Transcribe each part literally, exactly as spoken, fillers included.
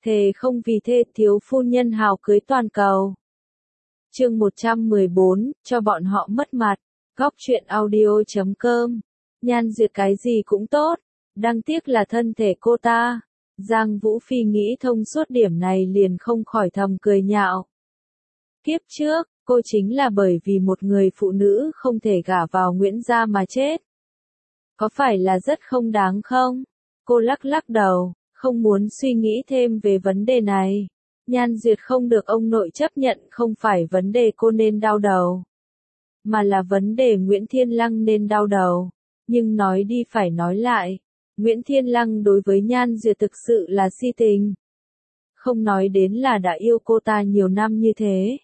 Thề không vì thê thiếu phu nhân hào cưới toàn cầu. Chương một trăm mười bốn, cho bọn họ mất mặt. Góc truyện audio chấm com. Nhan Duyệt cái gì cũng tốt, đáng tiếc là thân thể cô ta. Giang Vũ Phi nghĩ thông suốt điểm này liền không khỏi thầm cười nhạo. Kiếp trước, cô chính là bởi vì một người phụ nữ không thể gả vào Nguyễn gia mà chết. Có phải là rất không đáng không? Cô lắc lắc đầu, không muốn suy nghĩ thêm về vấn đề này. Nhan Duyệt không được ông nội chấp nhận không phải vấn đề cô nên đau đầu, mà là vấn đề Nguyễn Thiên Lăng nên đau đầu. Nhưng nói đi phải nói lại, Nguyễn Thiên Lăng đối với Nhan Duyệt thực sự là si tình. Không nói đến là đã yêu cô ta nhiều năm như thế,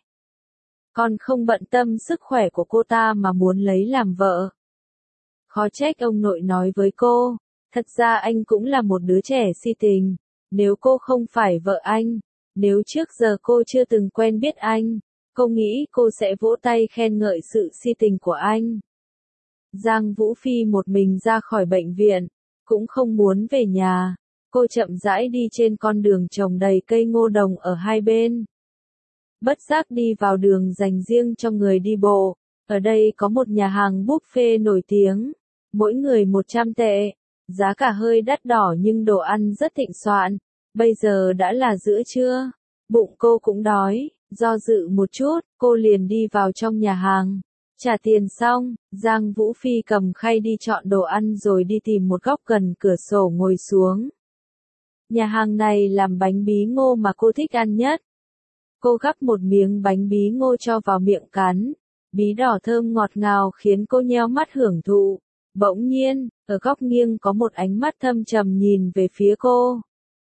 còn không bận tâm sức khỏe của cô ta mà muốn lấy làm vợ. Khó trách ông nội nói với cô, thật ra anh cũng là một đứa trẻ si tình. Nếu cô không phải vợ anh, nếu trước giờ cô chưa từng quen biết anh, cô nghĩ cô sẽ vỗ tay khen ngợi sự si tình của anh. Giang Vũ Phi một mình ra khỏi bệnh viện, cũng không muốn về nhà. Cô chậm rãi đi trên con đường trồng đầy cây ngô đồng ở hai bên. Bất giác đi vào đường dành riêng cho người đi bộ. Ở đây có một nhà hàng buffet nổi tiếng, mỗi người một trăm tệ. Giá cả hơi đắt đỏ nhưng đồ ăn rất thịnh soạn. Bây giờ đã là giữa trưa, bụng cô cũng đói, do dự một chút, cô liền đi vào trong nhà hàng. Trả tiền xong, Giang Vũ Phi cầm khay đi chọn đồ ăn rồi đi tìm một góc gần cửa sổ ngồi xuống. Nhà hàng này làm bánh bí ngô mà cô thích ăn nhất. Cô gắp một miếng bánh bí ngô cho vào miệng cắn. Bí đỏ thơm ngọt ngào khiến cô nheo mắt hưởng thụ. Bỗng nhiên, ở góc nghiêng có một ánh mắt thâm trầm nhìn về phía cô.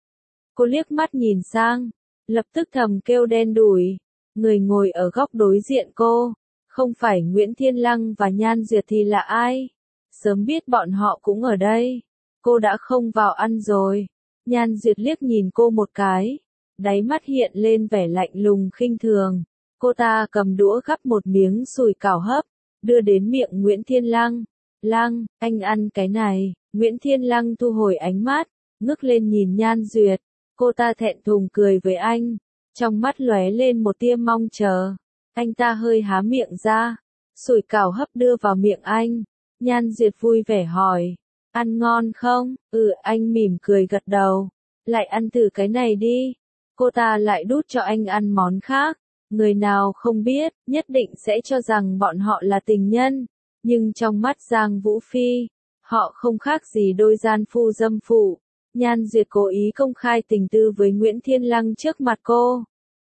Cô liếc mắt nhìn sang, lập tức thầm kêu đen đủi. Người ngồi ở góc đối diện cô, không phải Nguyễn Thiên Lăng và Nhan Duyệt thì là ai? Sớm biết bọn họ cũng ở đây, cô đã không vào ăn rồi. Nhan Duyệt liếc nhìn cô một cái, đáy mắt hiện lên vẻ lạnh lùng khinh thường. Cô ta cầm đũa gắp một miếng sùi cảo hấp, đưa đến miệng Nguyễn Thiên Lăng. Lăng, anh ăn cái này. Nguyễn Thiên Lăng thu hồi ánh mắt, ngước lên nhìn Nhan Duyệt. Cô ta thẹn thùng cười với anh, trong mắt lóe lên một tia mong chờ. Anh ta hơi há miệng ra, sủi cảo hấp đưa vào miệng anh. Nhan Duyệt vui vẻ hỏi, ăn ngon không? Ừ, anh mỉm cười gật đầu. Lại ăn thử cái này đi. Cô ta lại đút cho anh ăn món khác. Người nào không biết, nhất định sẽ cho rằng bọn họ là tình nhân. Nhưng trong mắt Giang Vũ Phi, họ không khác gì đôi gian phu dâm phụ. Nhan Duyệt cố ý công khai tình tư với Nguyễn Thiên Lăng trước mặt cô.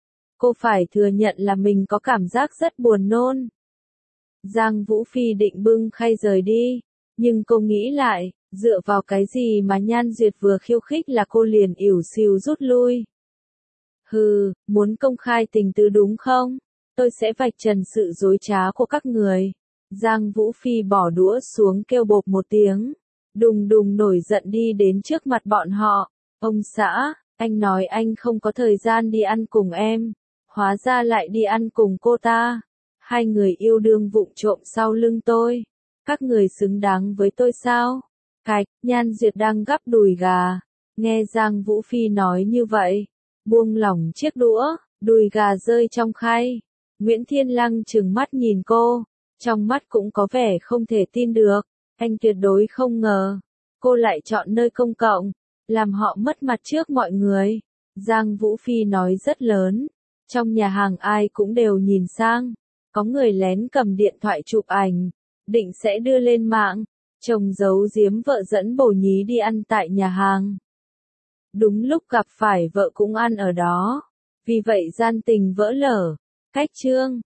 Cô phải thừa nhận là mình có cảm giác rất buồn nôn. Giang Vũ Phi định bưng khay rời đi, nhưng cô nghĩ lại, dựa vào cái gì mà Nhan Duyệt vừa khiêu khích là cô liền ỉu xìu rút lui. Hừ, muốn công khai tình tư đúng không? Tôi sẽ vạch trần sự dối trá của các người. Giang Vũ Phi bỏ đũa xuống kêu bộp một tiếng. Đùng đùng nổi giận đi đến trước mặt bọn họ. Ông xã, anh nói anh không có thời gian đi ăn cùng em. Hóa ra lại đi ăn cùng cô ta. Hai người yêu đương vụng trộm sau lưng tôi. Các người xứng đáng với tôi sao? Cạch, Nhan Duyệt đang gắp đùi gà. Nghe Giang Vũ Phi nói như vậy, buông lỏng chiếc đũa, đùi gà rơi trong khay. Nguyễn Thiên Lăng trừng mắt nhìn cô, trong mắt cũng có vẻ không thể tin được. Anh tuyệt đối không ngờ, cô lại chọn nơi công cộng, làm họ mất mặt trước mọi người. Giang Vũ Phi nói rất lớn, trong nhà hàng ai cũng đều nhìn sang, có người lén cầm điện thoại chụp ảnh, định sẽ đưa lên mạng, chồng giấu giếm vợ dẫn bồ nhí đi ăn tại nhà hàng. Đúng lúc gặp phải vợ cũng ăn ở đó, vì vậy gian tình vỡ lở. Cách chương